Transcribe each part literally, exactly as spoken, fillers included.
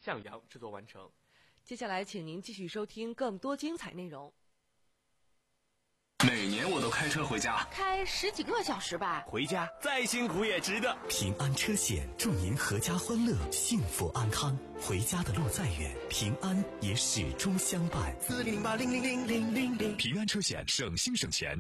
向阳制作完成。 接下来请您继续收听更多精彩内容。 每年我都开车回家， 开十几个小时吧， 回家再辛苦也值得。 平安车险祝您阖家欢乐，幸福安康。回家的路再远，平安也始终相伴。 四零八零零零零零零， 平安车险，省心省钱。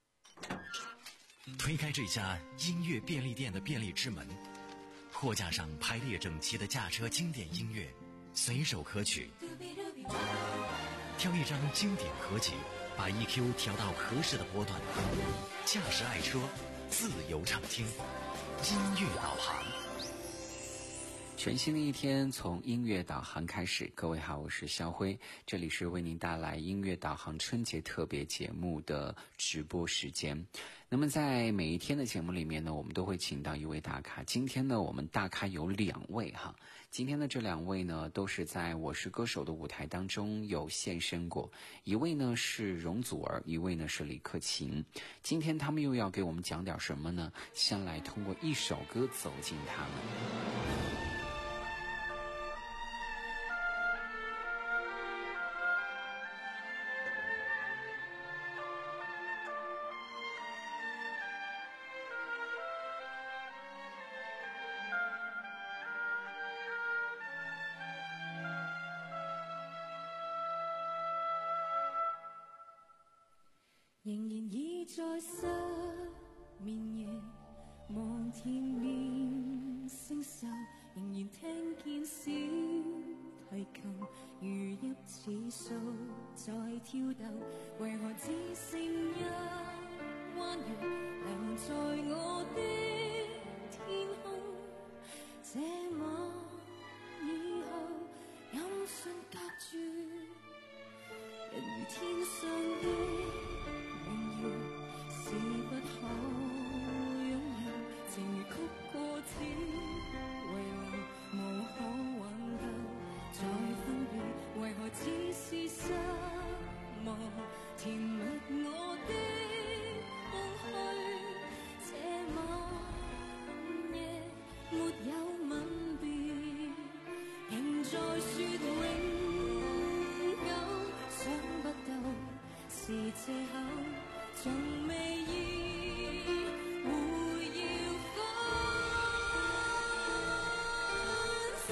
推开这家音乐便利店的便利之门，货架上排列整齐的驾车经典音乐，随手可取。挑一张经典合集，把 E Q 调到合适的波段，驾驶爱车，自由畅听，音乐导航。 全新的一天从音乐导航开始。各位好，我是肖辉，这里是为您带来音乐导航春节特别节目的直播时间。那么在每一天的节目里面呢，我们都会请到一位大咖。今天呢，我们大咖有两位哈。今天的这两位呢，都是在我是歌手的舞台当中有现身过。一位呢是容祖儿，一位呢是李克勤。今天他们又要给我们讲点什么呢？先来通过一首歌走进他们。 仍然倚在失眠夜，望天面星宿，仍然聽見小提琴如泣似訴在跳動，為何只剩一彎月留在我的天空？這晚以後音訊隔絕，人如天上的是不可擁有，情如曲過此遺留，無可挽救。再分別，為何只是失望？填密我的空虛，這晚夜沒有吻別，仍在說永久，想不到是借口。從未意會要分手，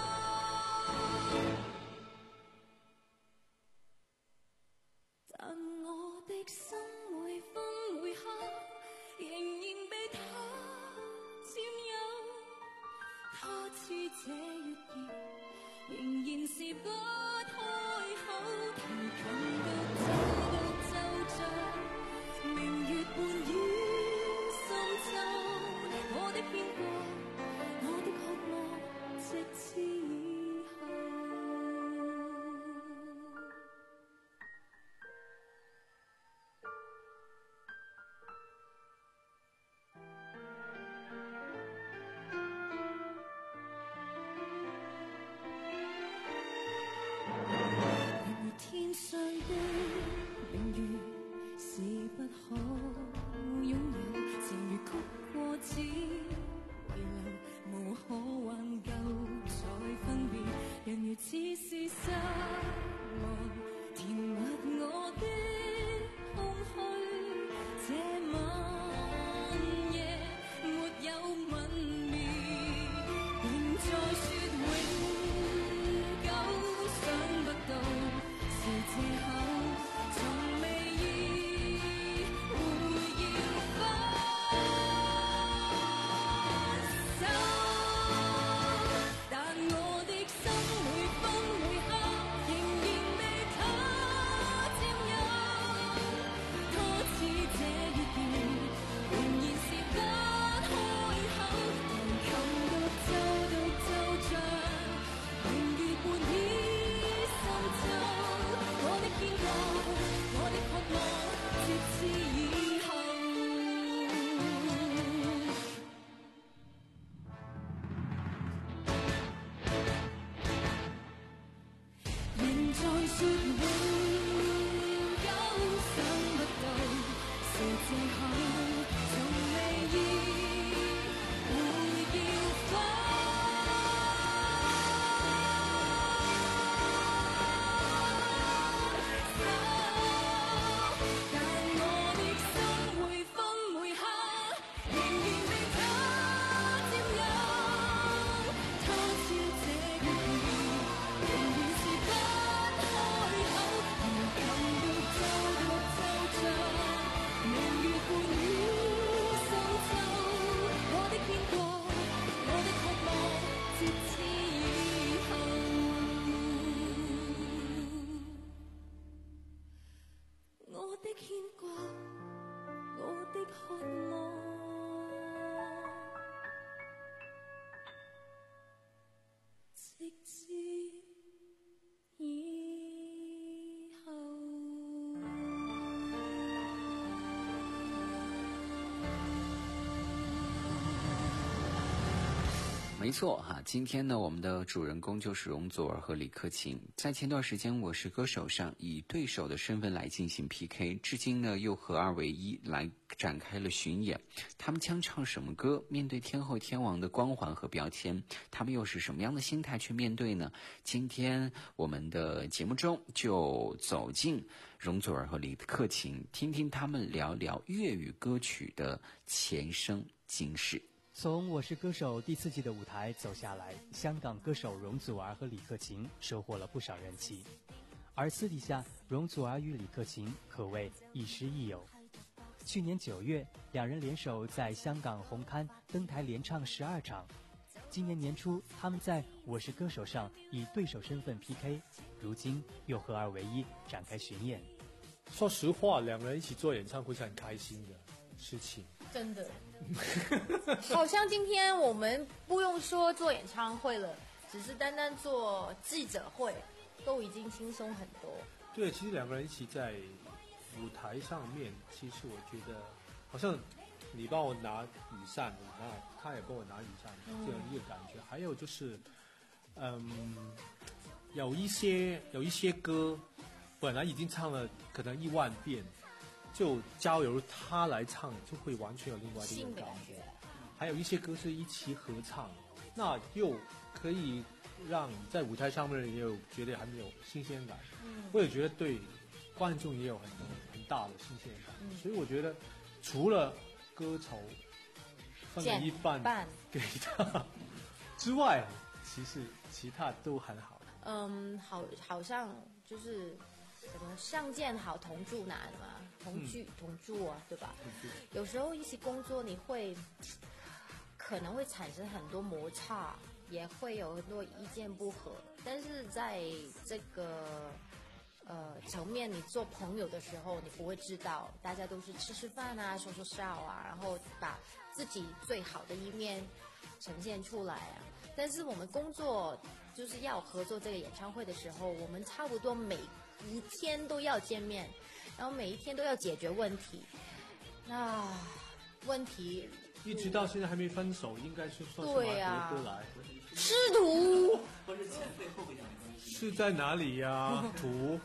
但我的心每分每刻仍然被他佔有，他似這月兒仍然是不開口，提琴獨奏獨奏着明月半没错哈，今天呢，我们的主人公就是容祖儿和李克勤。在前段时间《我是歌手》上以对手的身份来进行 P K， 至今呢又合二为一来展开了巡演。他们将唱什么歌？面对天后天王的光环和标签，他们又是什么样的心态去面对呢？今天我们的节目中就走进容祖儿和李克勤，听听他们聊聊粤语歌曲的前生今世。 从《我是歌手》第四季的舞台走下来，香港歌手容祖儿和李克勤收获了不少人气。而私底下，容祖儿与李克勤可谓亦师亦友。去年九月，两人联手在香港红磡登台连唱十二场。今年年初，他们在《我是歌手》上以对手身份 P K， 如今又合二为一展开巡演。 说实话，两个人一起做演唱会是很开心的事情。 真的，好像今天我们不用说做演唱会了，只是单单做记者会，都已经轻松很多。 对，其实两个人一起在舞台上面，其实我觉得好像你帮我拿雨伞，然后他也帮我拿雨伞，这样一个感觉。还有就是，嗯，有一些有一些歌本来已经唱了可能一万遍。就交由他来唱，就会完全有另外的一个感觉。还有一些歌是一起合唱，那又可以让在舞台上面也有觉得很有新鲜感。嗯，我也觉得对观众也有很很大的新鲜感。嗯，所以我觉得除了歌酬分了一半给他之外，其实其他都很好。 嗯，好，好像就是。什么相见好同住难嘛，同居、嗯、同住啊，对吧？有时候一起工作，你会可能会产生很多摩擦，也会有很多意见不合。但是在这个呃层面，你做朋友的时候，你不会知道，大家都是吃吃饭啊，说说笑啊，然后把自己最好的一面呈现出来啊。但是我们工作就是要合作这个演唱会的时候，我们差不多每一天都要见面，然后每一天都要解决问题。那问题一直到现在还没分手，应该是算是蛮合得来的。 师徒是在哪里呀、啊？图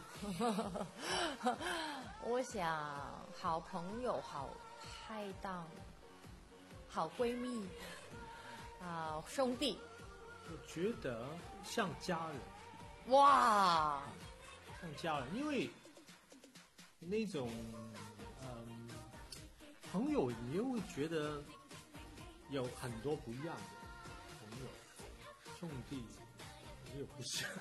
我想好朋友、好拍档、好闺蜜啊、呃，兄弟。 我觉得像家人。 哇！ 像家人，因为那种嗯朋友，你又会觉得有很多不一样的朋友，兄弟也有不像，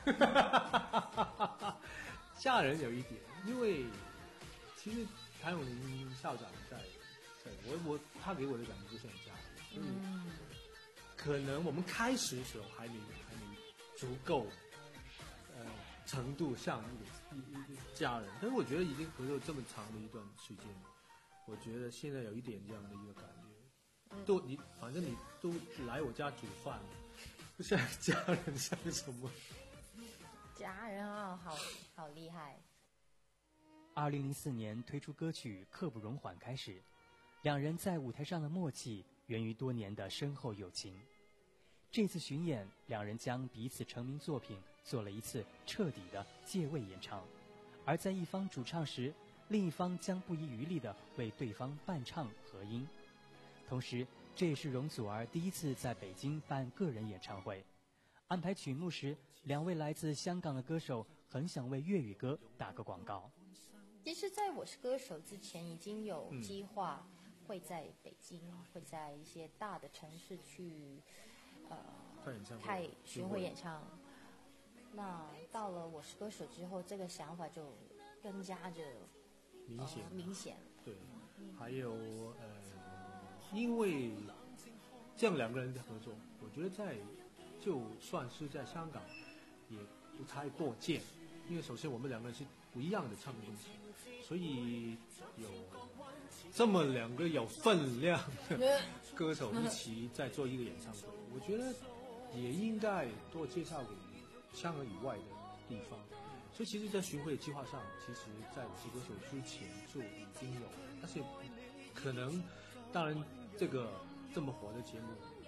家人有一点，因为其实谭咏麟校长在，在我我他给我的感觉就是很家人，所以、嗯、可能我们开始的时候还没还没足够。呃，程度像一个一家人，但是我觉得已经合作这么长的一段时间，我觉得现在有一点这样的一个感觉，嗯、都你反正你都来我家煮饭，不像家人像什么？ 家人啊，好好厉害。 二零零四年推出歌曲《刻不容缓》开始，两人在舞台上的默契源于多年的深厚友情。这次巡演，两人将彼此成名作品做了一次彻底的借位演唱，而在一方主唱时，另一方将不遗余力地为对方伴唱合音。同时，这也是容祖儿第一次在北京办个人演唱会。安排曲目时，两位来自香港的歌手很想为粤语歌打个广告。 其实在我是歌手之前，已经有计划会在北京、嗯、会在一些大的城市去呃开巡回演唱。那到了我是歌手之后，这个想法就更加的明显、呃、 明显。 对，还有呃，因为这样两个人的合作，我觉得在就算是在香港也不太多见，因为首先我们两个人是不一样的唱的东西，所以有这么两个有分量的歌手一起在做一个演唱会，我觉得也应该多介绍给香港以外的地方。所以其实在巡回的计划上，其实在我是歌手之前就已经有，但是可能当然这个这么火的节目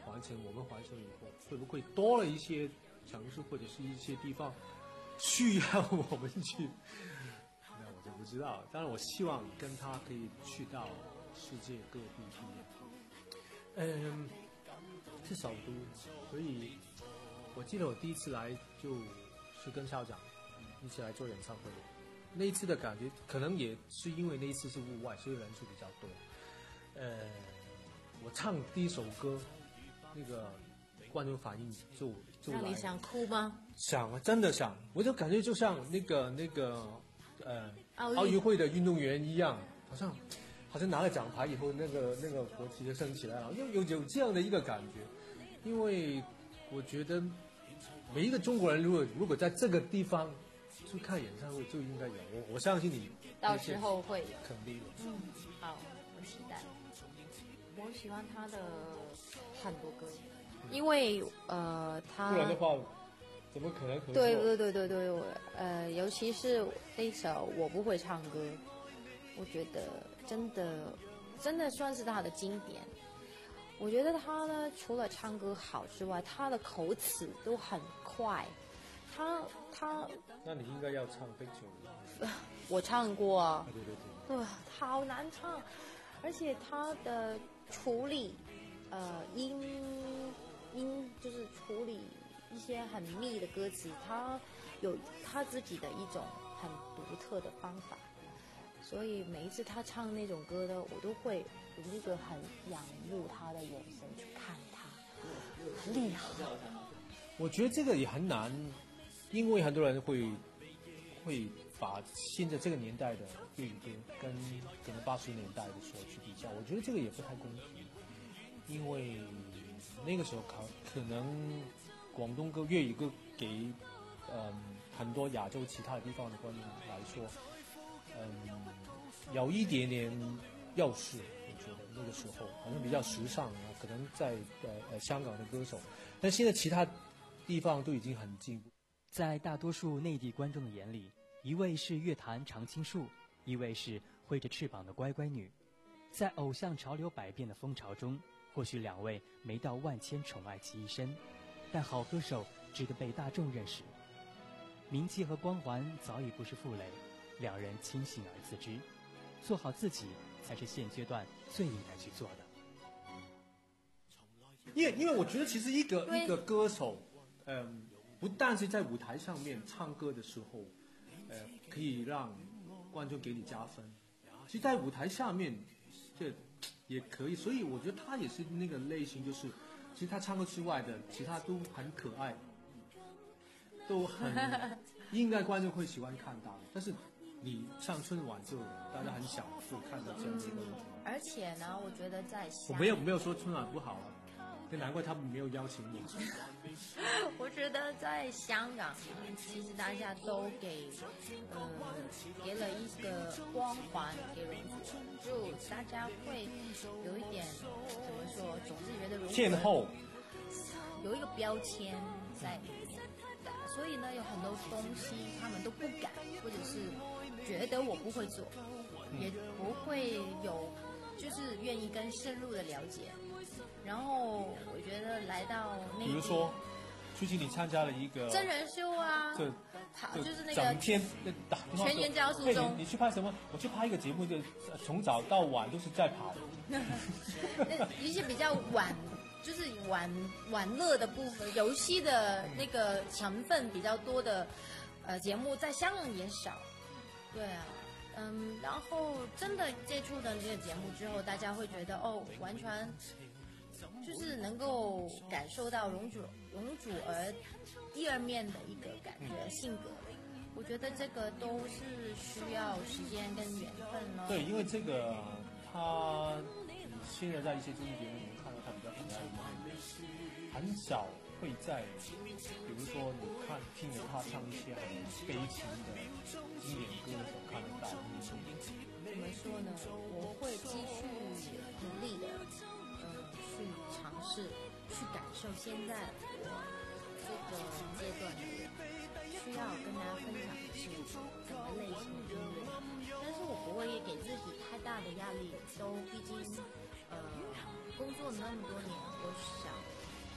完成，我们完成以后，会不会多了一些城市或者是一些地方需要我们去？那我就不知道。当然，我希望跟他可以去到世界各地去演。嗯，是首都，所以我记得我第一次来就是跟校长一起来做演唱会。那一次的感觉，可能也是因为那一次是户外，所以人数比较多。呃，我唱第一首歌，那个观众反应就就来。 那你想哭吗？ 想啊，真的想，我就感觉就像那个那个呃奥运奥运会的运动员一样，好像好像拿了奖牌以后，那个那个国旗就升起来了，有有有这样的一个感觉。因为我觉得每一个中国人，如果如果在这个地方去看演唱会，就应该有。我我相信你到时候会有， 肯定有。 嗯，好，我期待。我喜欢他的很多歌，因为呃，他不然的话，怎么可能合作？ 对对对对对，我呃，尤其是那首《我不会唱歌》，我觉得真的真的算是他的经典。我觉得他呢，除了唱歌好之外，他的口齿都很快。他他， 那你应该要唱《Picture》。 我唱过啊， 对对对， 对，好难唱，而且他的处理，呃，音音就是处理一些很密的歌词，他有他自己的一种很独特的方法，所以每一次他唱那种歌呢，我都会有一个很仰慕他的眼神去看他，很厉害。 我觉得这个也很难。因为很多人会会把现在这个年代的粤语歌跟可能八十年代的时候去比较，我觉得这个也不太公平，因为那个时候可可能广东歌、粤语歌给嗯很多亚洲其他的地方的观众来说，嗯有一点点优势，我觉得那个时候好像比较时尚啊，可能在呃呃香港的歌手，但现在其他地方都已经很进步。 在大多数内地观众的眼里，一位是乐坛常青树，一位是挥着翅膀的乖乖女。在偶像潮流百变的风潮中，或许两位没到万千宠爱其一身，但好歌手值得被大众认识。名气和光环早已不是负累，两人清醒而自知，做好自己才是现阶段最应该去做的。 因为因为我觉得其实一个一个歌手，嗯。不但是在舞台上面唱歌的时候，呃，可以让观众给你加分，其实在舞台下面，这也可以。所以我觉得他也是那个类型，就是其实他唱歌之外的其他都很可爱，都很应该观众会喜欢看到。但是你上春晚就大家很少会看到这样的一个。 而且呢，我觉得在我没有没有说春晚不好啊。难怪他们没有邀请你。 我觉得在香港，其实大家都给呃给了一个光环给容祖儿，就大家会有一点怎么说，总是觉得容祖儿后有一个标签在里面，所以呢，有很多东西他们都不敢，或者是觉得我不会做，也不会有就是愿意更深入的了解。然后我觉得来到那， 比如说，最近你参加了一个真人秀啊， 就好就是那个整天打全员教书中， 你去拍什么？我去拍一个节目，就从早到晚都是在跑。 一些比较晚，就是玩玩乐的部分，游戏的那个成分比较多的呃节目，在香港也少。对啊。嗯，然后真的接触了这个节目之后，大家会觉得哦，完全就是能够感受到容祖容祖儿第二面的一个感觉、性格。我觉得这个都是需要时间跟缘分咯。 对，因为这个他现在在一些综艺节目里面看到他比较可爱一点，很少会在，比如说你看听着他唱一些很悲情的经典歌的时候看得到。 怎么说呢？我会继续努力的，呃，去尝试，去感受现在我这个阶段的人需要跟大家分享的是什么类型的音乐。但是我不会给自己太大的压力，都毕竟呃工作了那么多年，我想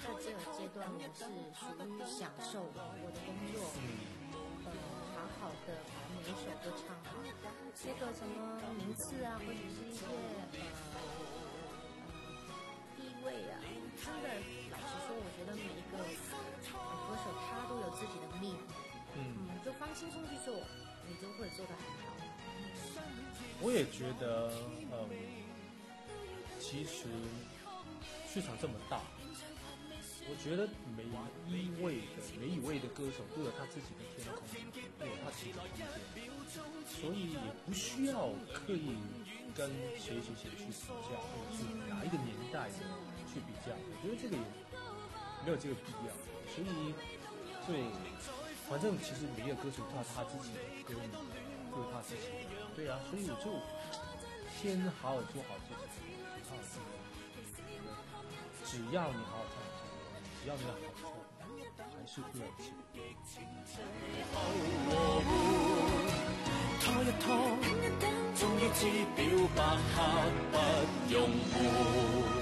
这这个阶段我是属于享受我的工作，呃，好好的把每一首歌唱好。这个什么名次啊，或者是一些呃地位啊，真的老实说，我觉得每一个歌手他都有自己的命，嗯，就放轻松去做，你就会做得很好。 我也觉得，嗯，其实市场这么大，我觉得每一位的每一位的歌手都有他自己的天空，都有他自己的空间，所以也不需要刻意跟谁谁谁去比较，或者是哪一个年代的去比较。我觉得这个也没有这个必要，所以，所以，反正其实每一个歌手他有他自己的歌迷，都有他自己的，对啊，所以我就先好好做好自己，好好做。只要你好好唱，只要你好唱，还是会有机會。 拖一拖，終於知表白刻不容緩。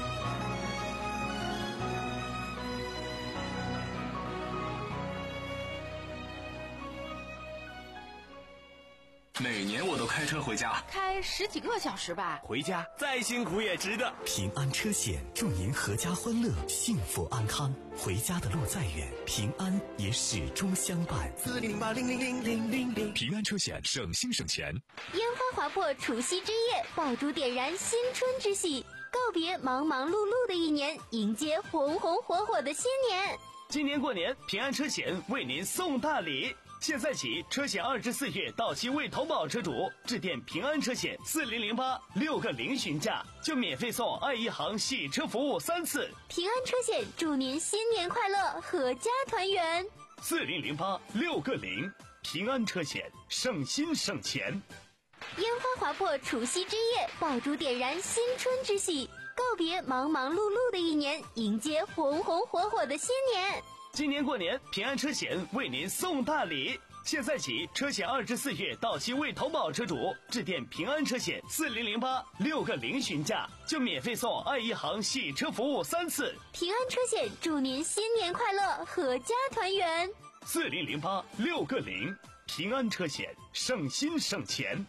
每年我都开车回家， 开十几个小时吧。 回家再辛苦也值得。 平安车险祝您阖家欢乐，幸福安康。回家的路再远，平安也始终相伴。 四零零八零零零零零零， 平安车险，省心省钱。 烟花划破除夕之夜，爆竹点燃新春之喜，告别忙忙碌碌的一年，迎接红红火火的新年。 今年过年，平安车险为您送大礼。现在起，车险二至四月到期未投保车主致电平安车险四零零八六个零询价，就免费送爱一行洗车服务三次。 平安车险祝您新年快乐，阖家团圆。 四零零八六个零，平安车险，省心省钱。 烟花划破除夕之夜，爆竹点燃新春之喜，告别忙忙碌碌的一年，迎接红红火火的新年。 今年过年，平安车险为您送大礼。现在起，车险二至四月到期未投保车主致电平安车险四零零八六个零询价，就免费送爱一行洗车服务三次。 平安车险祝您新年快乐，阖家团圆。 四零零八六个零，平安车险，省心省钱。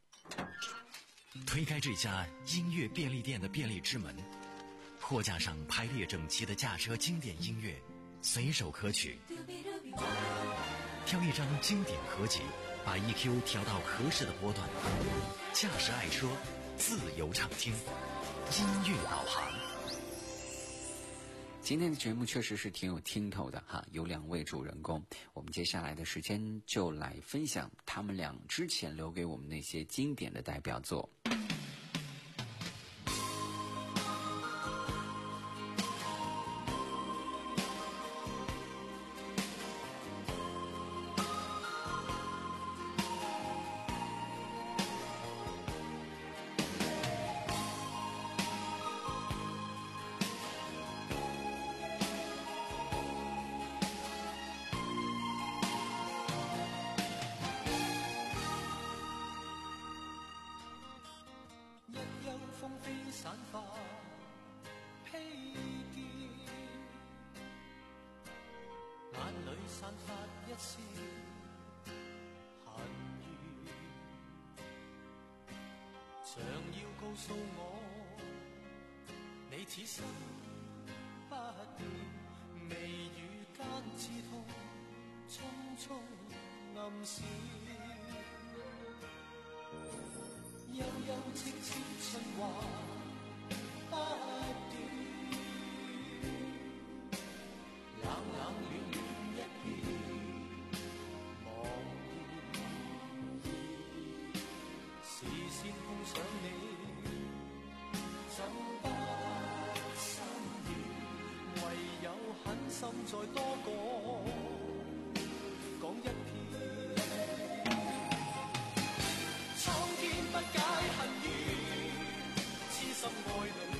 推开这家音乐便利店的便利之门，货架上排列整齐的驾车经典音乐，随手可取。挑一张经典合集，把 E Q 调到合适的波段，驾驶爱车，自由畅听，音乐导航。 今天的节目确实是挺有听头的哈，有两位主人公，我们接下来的时间就来分享他们俩之前留给我们那些经典的代表作。 散發披肩，眼裏散發一絲恨意，像要告訴我，你此生不變，眉宇間刺痛，匆匆暗示，悠悠戚戚春華。不斷，冷冷暖暖一片茫然，視線碰上你，怎不心軟？唯有狠心再多講講一遍，蒼天不解恨怨，痴心愛侶。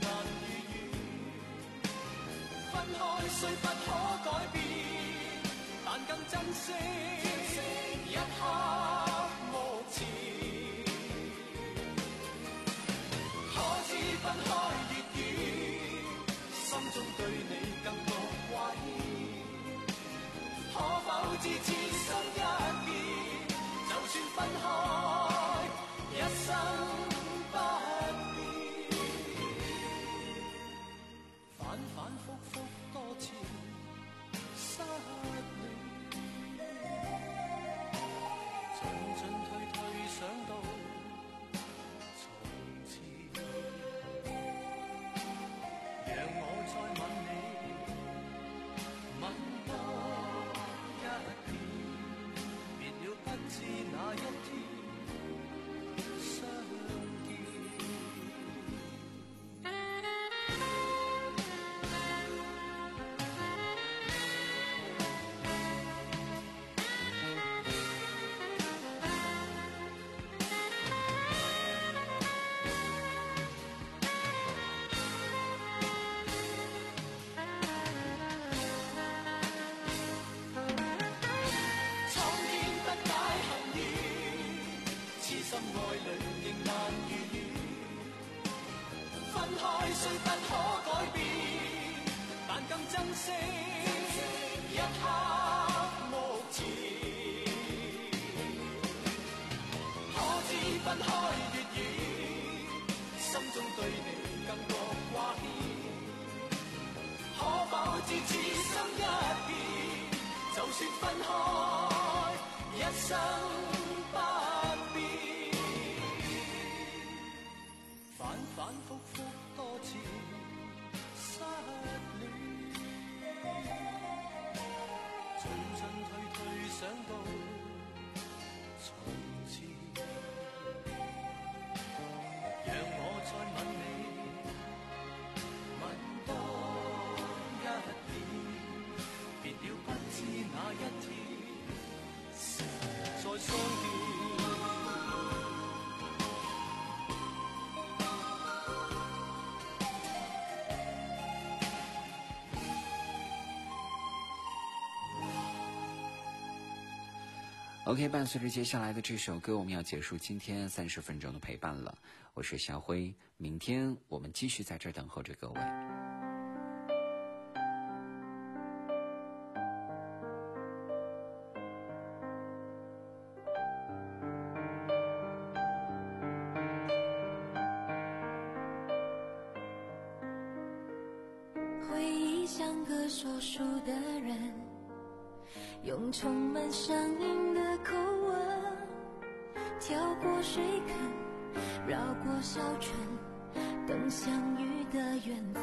分開雖不可改變，但更珍惜一刻目前。可知分開越遠，心中對你一天相見。心愛侶仍難如願，分開雖不可改變，但更珍惜一刻目前。可知分開越遠，心中對你更覺掛牽。可否知此心一變，就算分開一生不變。反反复复多次失戀，進進退退想到從前，讓我再吻你，吻多一點，別了不知哪一天再相見。 OK， 伴随着接下来的这首歌，我们要结束今天三十分钟的陪伴了。我是小辉，明天我们继续在这儿等候着各位。 回忆像个说书的人，用充满乡音的口吻，跳过水坑，绕过小村，等相遇的缘分。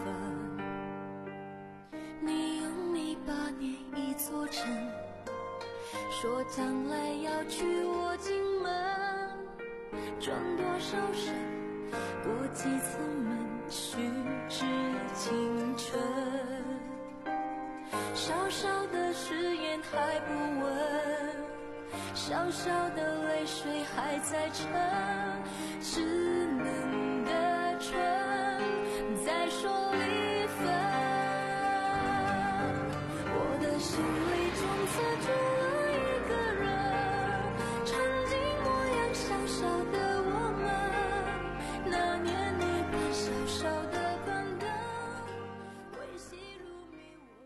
你用泥巴捏一座城，说将来要娶我进门，转多少身，过几次门，虚掷青春。小小的誓言还不稳，小小的泪水还在撑，稚嫩的唇再说离分。我的心里从此住了一个人，曾经模样小小的我们，那年你把小小的板凳为戏入迷。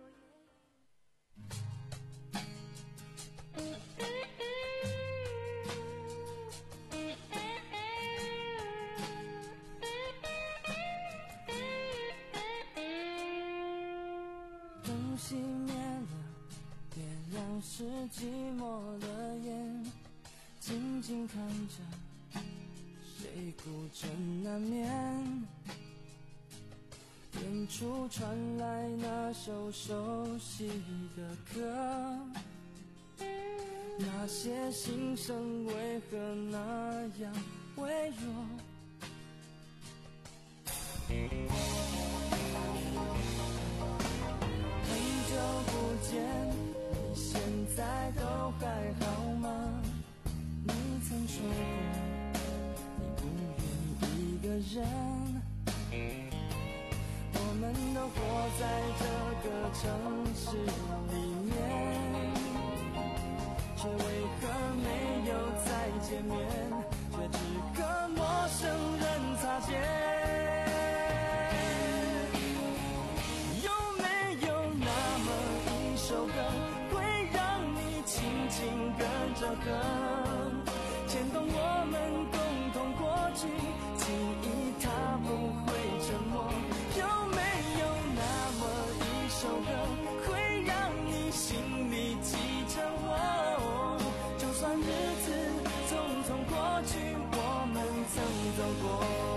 灯熄灭了，点亮是寂寞的眼，静静看着谁孤枕难眠。远处传来那首熟悉的歌，那些心声为何那样微弱？很久不见，你现在都还好吗？你曾说过你不愿一个人，我们都活在这个城市里面，却为何没有再见面，却只和陌生人擦肩。有没有那么一首歌，会让你轻轻跟着和，牵动我们共同过去，记忆它不会沉默。有没有那么一首歌，会让你心里记着我？就算日子匆匆过去，我们曾走过。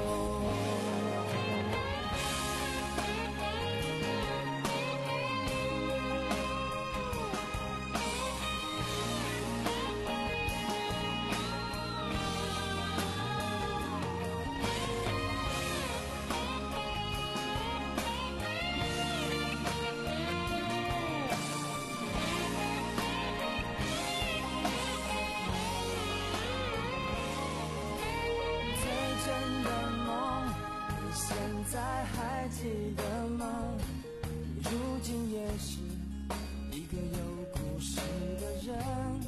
记得吗？你如今也是一个有故事的人。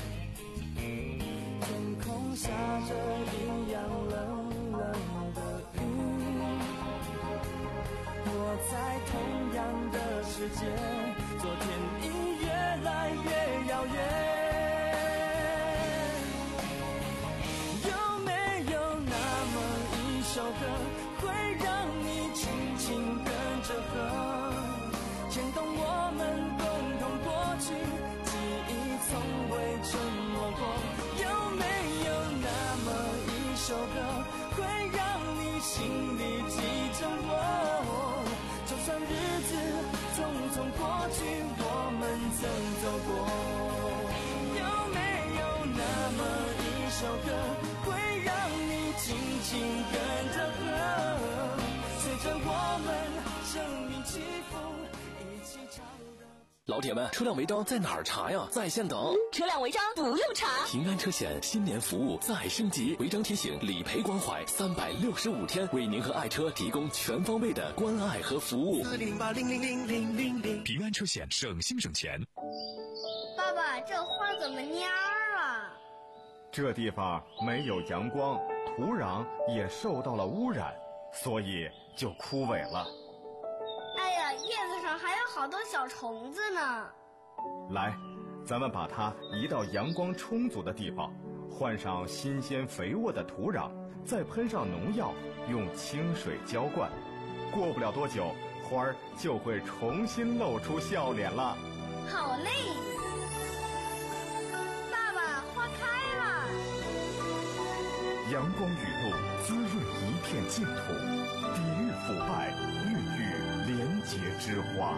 天空下着一样冷冷的雨，我在同样的世界，昨天已越来越遥远。有没有那么一首歌，会让你轻轻跟着和，牵动我们共同过去，记忆从未沉默过。有没有那么一首歌，会让你心里记着我？就算日子匆匆过去，我们曾走过。有没有那么一首歌，会让你轻轻跟着和，随着我们生命起伏，一起唱的。 老铁们，车辆违章在哪儿查呀？在线等。 车辆违章不用查。 平安车险新年服务再升级，违章提醒、理赔关怀，三百六十五天为您和爱车提供全方位的关爱和服务。 四零八零零零零零零。 平安车险，省心省钱。 爸爸，这花怎么蔫儿啊？ 这地方没有阳光，土壤也受到了污染，所以就枯萎了。 哎呀，叶子上还有好多小虫子呢。 来，咱们把它移到阳光充足的地方，换上新鲜肥沃的土壤，再喷上农药，用清水浇灌。过不了多久，花儿就会重新露出笑脸了。 好嘞，爸爸，花开了。 阳光雨露滋润一片净土，抵御腐败，孕育廉洁之花。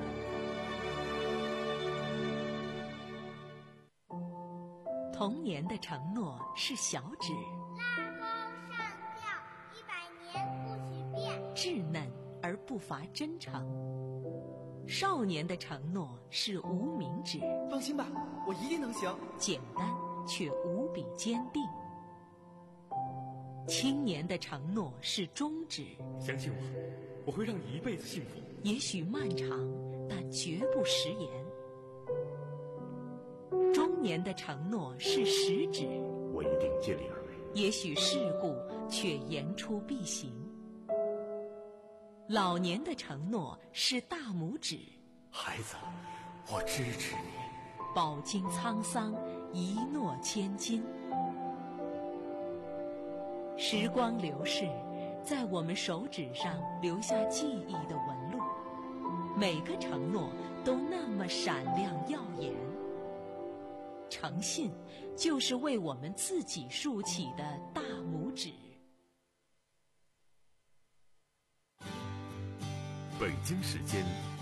童年的承诺是小指， 拉钩上吊，一百年不许变， 稚嫩而不乏真诚。少年的承诺是无名指， 放心吧，我一定能行。 简单却无比坚定。青年的承诺是中指， 相信我，我会让你一辈子幸福。 也许漫长，但绝不食言。中年的承诺是食指， 我一定尽力而为。 也许世故，却言出必行。老年的承诺是大拇指， 孩子，我支持你。 饱经沧桑，一诺千金。时光流逝，在我们手指上留下记忆的纹路，每个承诺都那么闪亮耀眼。诚信就是为我们自己竖起的大拇指。 北京时间